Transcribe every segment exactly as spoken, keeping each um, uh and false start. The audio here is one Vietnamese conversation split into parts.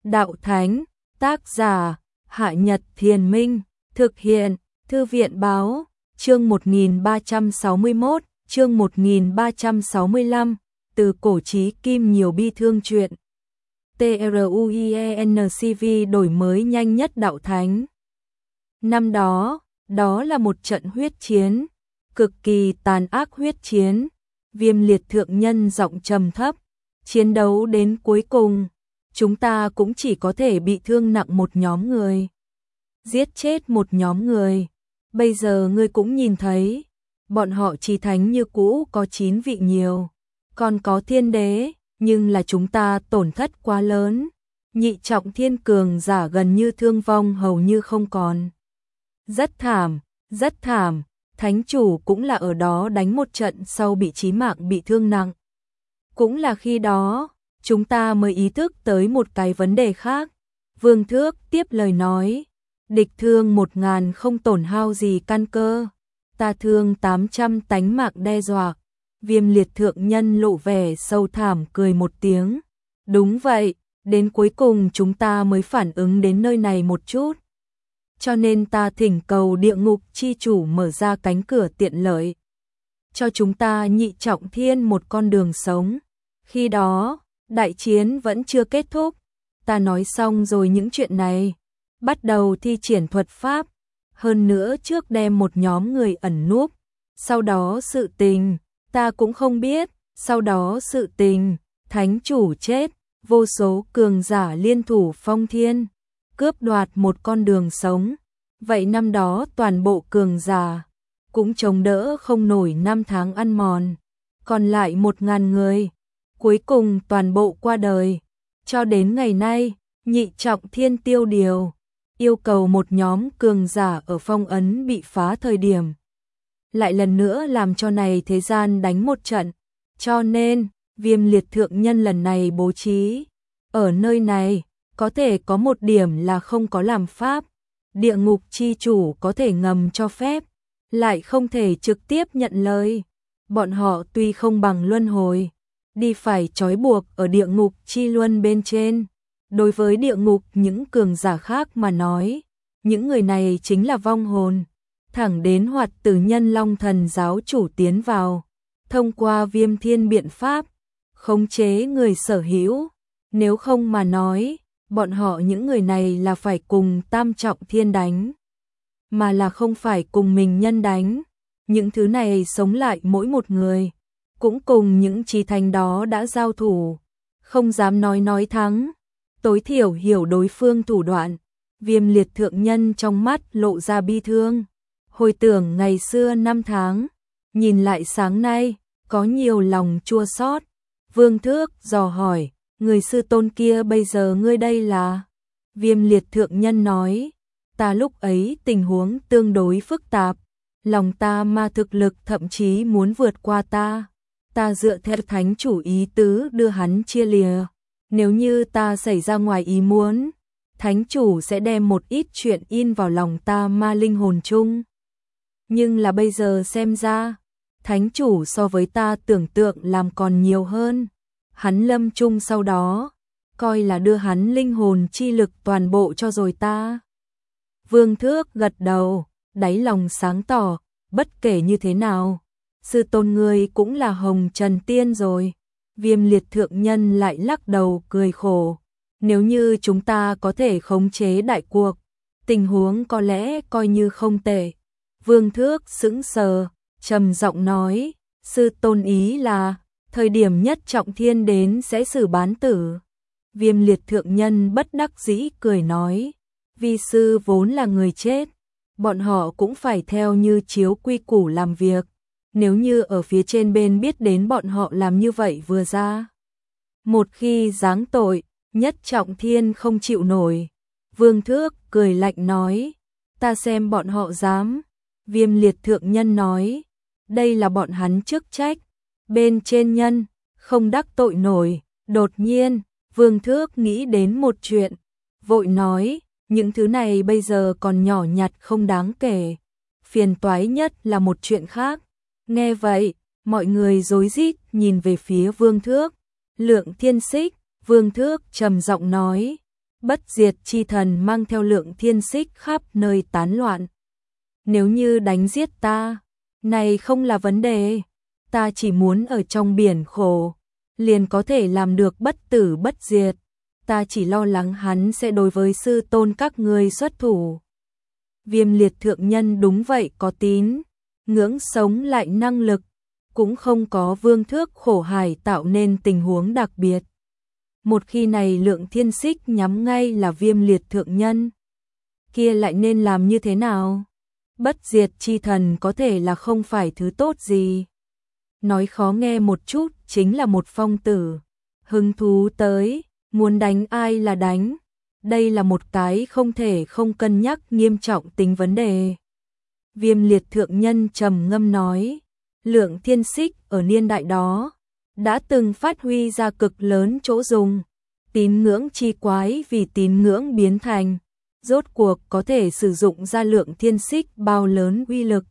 đạo thánh, tác giả, Hạ Nhật Thiền Minh, thực hiện, Thư viện Báo, chương một nghìn ba trăm sáu mươi mốt, chương một nghìn ba trăm sáu mươi lăm, từ cổ chí kim nhiều bi thương truyện. TRUIENCV đổi mới nhanh nhất đạo thánh. Năm đó, đó là một trận huyết chiến, cực kỳ tàn ác huyết chiến. Viêm Liệt thượng nhân giọng trầm thấp, chiến đấu đến cuối cùng, chúng ta cũng chỉ có thể bị thương nặng một nhóm người, giết chết một nhóm người. Bây giờ ngươi cũng nhìn thấy, bọn họ chí thánh như cũ có chín vị nhiều, còn có thiên đế, nhưng là chúng ta tổn thất quá lớn, nhị trọng thiên cường giả gần như thương vong hầu như không còn. Rất thảm, rất thảm, thánh chủ cũng là ở đó đánh một trận sau bị chí mạng bị thương nặng. Cũng là khi đó, chúng ta mới ý thức tới một cái vấn đề khác. Vương Thước tiếp lời nói, địch thương một ngàn không tổn hao gì căn cơ, ta thương tám trăm tánh mạng đe dọa. Viêm Liệt thượng nhân lộ vẻ sâu thảm cười một tiếng. Đúng vậy, đến cuối cùng chúng ta mới phản ứng đến nơi này một chút. Cho nên ta thỉnh cầu địa ngục chi chủ mở ra cánh cửa tiện lợi, cho chúng ta nhị trọng thiên một con đường sống. Khi đó, đại chiến vẫn chưa kết thúc. Ta nói xong rồi những chuyện này, bắt đầu thi triển thuật pháp, hơn nữa trước đem một nhóm người ẩn núp. Sau đó sự tình, ta cũng không biết, sau đó sự tình, thánh chủ chết, vô số cường giả liên thủ phong thiên, cướp đoạt một con đường sống. Vậy năm đó toàn bộ cường giả cũng chống đỡ không nổi năm tháng ăn mòn, còn lại một ngàn người, cuối cùng toàn bộ qua đời. Cho đến ngày nay, nhị trọng thiên tiêu điều, yêu cầu một nhóm cường giả ở phong ấn bị phá thời điểm, lại lần nữa làm cho này thế gian đánh một trận. Cho nên, Viêm Liệt thượng nhân lần này bố trí ở nơi này, có thể có một điểm là không có làm pháp. Địa ngục chi chủ có thể ngầm cho phép, lại không thể trực tiếp nhận lời. Bọn họ tuy không bằng luân hồi, đi phải trói buộc ở địa ngục chi luân bên trên. Đối với địa ngục những cường giả khác mà nói, những người này chính là vong hồn. Thẳng đến Hoạt Tử Nhân Long Thần giáo chủ tiến vào, thông qua Viêm Thiên biện pháp, khống chế người sở hữu. Nếu không mà nói, bọn họ những người này là phải cùng tam trọng thiên đánh, mà là không phải cùng mình nhân đánh. Những thứ này sống lại mỗi một người, cũng cùng những chí thánh đó đã giao thủ, không dám nói nói thắng, tối thiểu hiểu đối phương thủ đoạn. Viêm Liệt thượng nhân trong mắt lộ ra bi thương, hồi tưởng ngày xưa năm tháng, nhìn lại sáng nay, có nhiều lòng chua xót. Vương Thước dò hỏi, người sư tôn kia bây giờ ngươi đây là? Viêm Liệt thượng nhân nói, ta lúc ấy tình huống tương đối phức tạp, lòng ta ma thực lực thậm chí muốn vượt qua ta. Ta dựa theo thánh chủ ý tứ đưa hắn chia lìa. Nếu như ta xảy ra ngoài ý muốn, thánh chủ sẽ đem một ít chuyện in vào lòng ta ma linh hồn chung. Nhưng là bây giờ xem ra, thánh chủ so với ta tưởng tượng làm còn nhiều hơn. Hắn lâm chung sau đó, coi là đưa hắn linh hồn chi lực toàn bộ cho rồi ta. Vương Thước gật đầu, đáy lòng sáng tỏ, bất kể như thế nào, sư tôn ngươi cũng là hồng trần tiên rồi. Viêm Liệt thượng nhân lại lắc đầu cười khổ, nếu như chúng ta có thể khống chế đại cuộc, tình huống có lẽ coi như không tệ. Vương Thước sững sờ, trầm giọng nói, sư tôn ý là thời điểm nhất trọng thiên đến sẽ xử bán tử. Viêm Liệt thượng nhân bất đắc dĩ cười nói, vi sư vốn là người chết, bọn họ cũng phải theo như chiếu quy củ làm việc. Nếu như ở phía trên bên biết đến bọn họ làm như vậy vừa ra, một khi giáng tội, nhất trọng thiên không chịu nổi. Vương Thước cười lạnh nói, ta xem bọn họ dám. Viêm Liệt thượng nhân nói, đây là bọn hắn chức trách, bên trên nhân không đắc tội nổi. Đột nhiên, Vương Thước nghĩ đến một chuyện, vội nói, những thứ này bây giờ còn nhỏ nhặt không đáng kể, phiền toái nhất là một chuyện khác. Nghe vậy, mọi người rối rít nhìn về phía Vương Thước. Lượng Thiên Xích, Vương Thước trầm giọng nói, Bất diệt chi thần mang theo lượng thiên xích khắp nơi tán loạn. Nếu như đánh giết ta, này không là vấn đề, ta chỉ muốn ở trong biển khổ, liền có thể làm được bất tử bất diệt, ta chỉ lo lắng hắn sẽ đối với sư tôn các ngươi xuất thủ. Viêm liệt thượng nhân đúng vậy có tín, ngưỡng sống lại năng lực, cũng không có vương thước khổ hải tạo nên tình huống đặc biệt. Một khi này lượng thiên xích nhắm ngay là viêm liệt thượng nhân, kia lại nên làm như thế nào? Bất diệt chi thần có thể là không phải thứ tốt gì. Nói khó nghe một chút chính là một phong tử. Hứng thú tới, muốn đánh ai là đánh. Đây là một cái không thể không cân nhắc nghiêm trọng tính vấn đề. Viêm liệt thượng nhân trầm ngâm nói, lượng thiên xích ở niên đại đó đã từng phát huy ra cực lớn chỗ dùng. Tín ngưỡng chi quái vì tín ngưỡng biến thành, rốt cuộc có thể sử dụng ra lượng thiên xích bao lớn uy lực.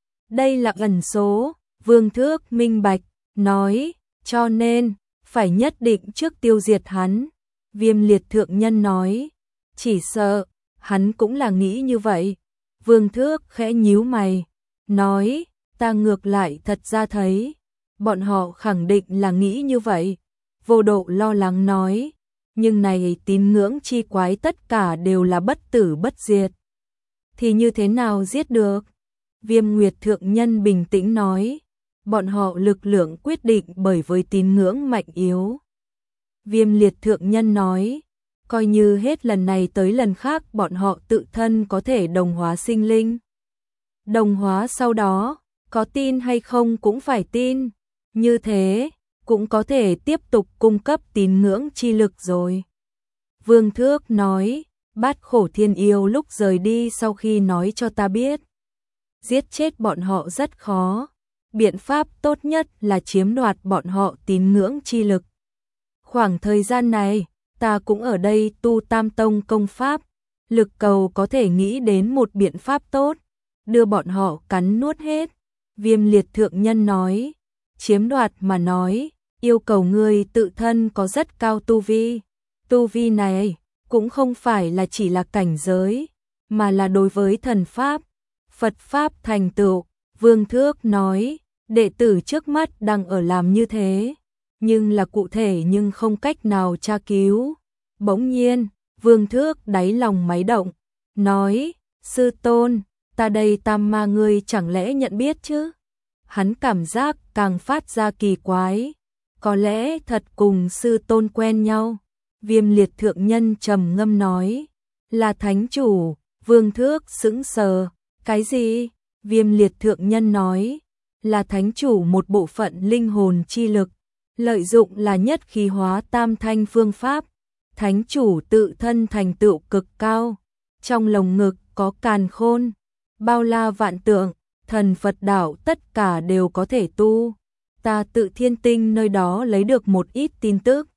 Đây là ẩn số, vương thước minh bạch, nói, cho nên, phải nhất định trước tiêu diệt hắn. Viêm liệt thượng nhân nói, chỉ sợ, hắn cũng là nghĩ như vậy. Vương thước khẽ nhíu mày, nói, ta ngược lại thật ra thấy, bọn họ khẳng định là nghĩ như vậy. Vô độ lo lắng nói, nhưng này tín ngưỡng chi quái tất cả đều là bất tử bất diệt. Thì như thế nào giết được? Viêm Nguyệt thượng nhân bình tĩnh nói, bọn họ lực lượng quyết định bởi với tín ngưỡng mạnh yếu. Viêm liệt thượng nhân nói, coi như hết lần này tới lần khác bọn họ tự thân có thể đồng hóa sinh linh. Đồng hóa sau đó, có tin hay không cũng phải tin, như thế, cũng có thể tiếp tục cung cấp tín ngưỡng chi lực rồi. Vương Thước nói, Bát Khổ Thiên Yêu lúc rời đi sau khi nói cho ta biết, giết chết bọn họ rất khó, biện pháp tốt nhất là chiếm đoạt bọn họ tín ngưỡng chi lực. Khoảng thời gian này, ta cũng ở đây tu Tam Tông công pháp, lực cầu có thể nghĩ đến một biện pháp tốt, đưa bọn họ cắn nuốt hết. Viêm liệt thượng nhân nói, chiếm đoạt mà nói, yêu cầu ngươi tự thân có rất cao tu vi. Tu vi này cũng không phải là chỉ là cảnh giới, mà là đối với thần pháp, Phật pháp thành tựu. Vương Thước nói, đệ tử trước mắt đang ở làm như thế, nhưng là cụ thể nhưng không cách nào tra cứu. Bỗng nhiên, Vương Thước đáy lòng máy động, nói, sư tôn, ta đây tam ma ngươi chẳng lẽ nhận biết chứ? Hắn cảm giác càng phát ra kỳ quái, có lẽ thật cùng sư tôn quen nhau. Viêm liệt thượng nhân trầm ngâm nói, là thánh chủ. Vương Thước sững sờ, cái gì? Viêm liệt thượng nhân nói, là thánh chủ một bộ phận linh hồn chi lực, lợi dụng là nhất khí hóa tam thanh phương pháp. Thánh chủ tự thân thành tựu cực cao, trong lồng ngực có càn khôn, bao la vạn tượng, thần Phật đạo tất cả đều có thể tu. Ta tự thiên tinh nơi đó lấy được một ít tin tức.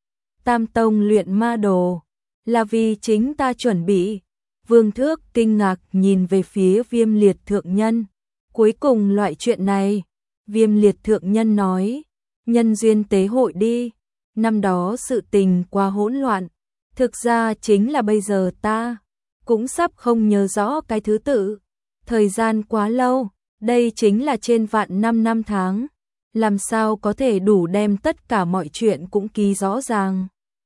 Tam Tông luyện ma đồ, là vì chính ta chuẩn bị. Vương Thước kinh ngạc nhìn về phía Viêm liệt thượng nhân. Cuối cùng loại chuyện này, Viêm liệt thượng nhân nói, nhân duyên tế hội đi. Năm đó sự tình quá hỗn loạn, thực ra chính là bây giờ ta cũng sắp không nhớ rõ cái thứ tự. Thời gian quá lâu, đây chính là trên vạn năm năm tháng, làm sao có thể đủ đem tất cả mọi chuyện cũng ký rõ ràng.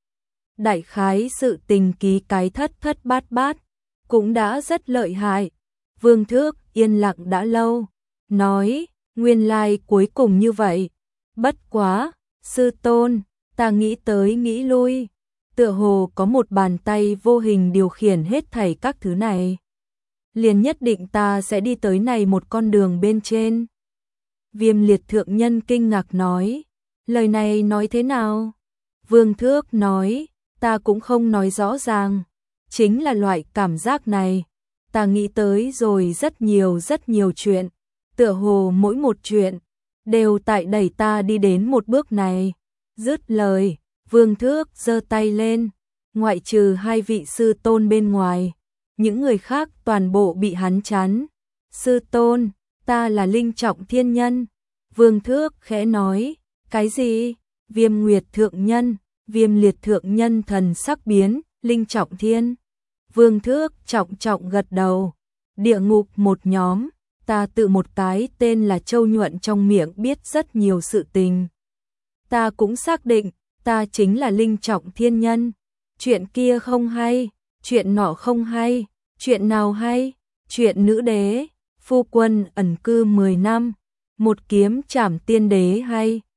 Đại khái sự tình ký cái thất thất bát bát, cũng đã rất lợi hại. Vương Thước yên lặng đã lâu, nói, nguyên lai cuối cùng như vậy. Bất quá, sư tôn, ta nghĩ tới nghĩ lui, tựa hồ có một bàn tay vô hình điều khiển hết thảy các thứ này. Liền nhất định ta sẽ đi tới này một con đường bên trên. Viêm liệt thượng nhân kinh ngạc nói, lời này nói thế nào? Vương Thước nói, ta cũng không nói rõ ràng, chính là loại cảm giác này. Ta nghĩ tới rồi rất nhiều rất nhiều chuyện, tựa hồ mỗi một chuyện đều tại đẩy ta đi đến một bước này. Dứt lời, Vương Thước giơ tay lên, ngoại trừ hai vị sư tôn bên ngoài, những người khác toàn bộ bị hắn chắn. Sư tôn, ta là Linh Trọng Thiên Nhân. Vương Thước khẽ nói, cái gì? Viêm Nguyệt thượng nhân. Viêm liệt thượng nhân thần sắc biến, Linh Trọng Thiên. Vương Thước trọng trọng gật đầu. Địa ngục một nhóm, ta tự một cái tên là Châu Nhuận trong miệng biết rất nhiều sự tình. Ta cũng xác định, ta chính là Linh Trọng Thiên nhân. Chuyện kia không hay, chuyện nọ không hay, chuyện nào hay? Chuyện nữ đế, phu quân ẩn cư mười năm, một kiếm trảm tiên đế hay.